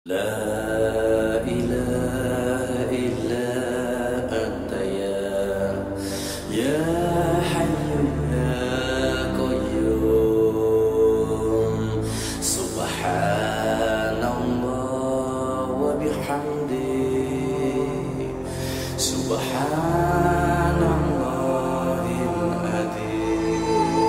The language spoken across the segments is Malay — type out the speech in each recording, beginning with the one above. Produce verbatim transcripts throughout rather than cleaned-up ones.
La ilaha illa anta ya ya hayyu ya qayyum. Subhanallah wa bihamdi, subhanallahil adzim.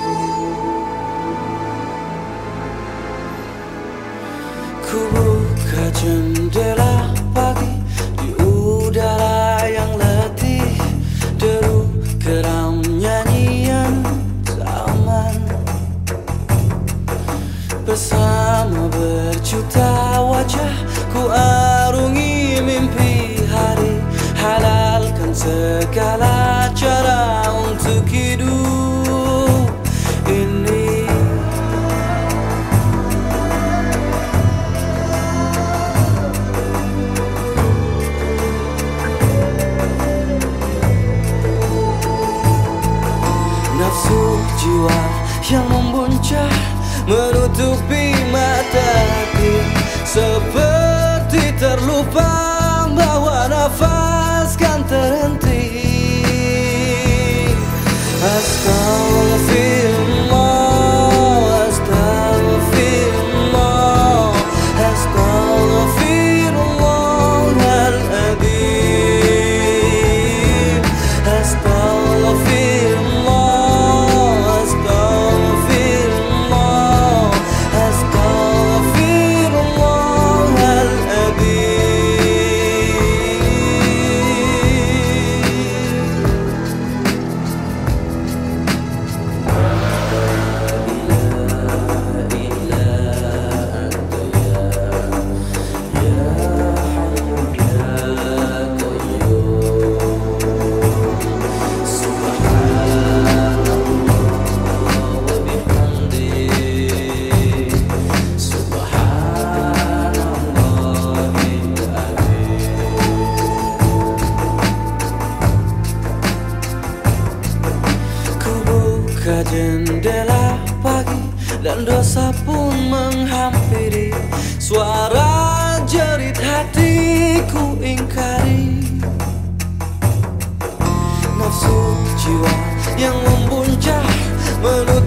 Ku buka jendela pagi di udara yang letih, deru geram nyanyian zaman. Bersama berjuta wajah ku arungi mimpi hari, halalkan segala cara untuk hidup ini. Nafsu jiwa yang membuncah menutupi mata hati, seperti terlupa bahwa nafas kan terhenti. Astaghfirullah, astaghfirullah, astaghfirullahaladzim. Astaghfirullah, jendela pagi dan dosa pun menghampiri, suara jerit hatiku ingkari. Nafsu jiwa yang membuncah menuju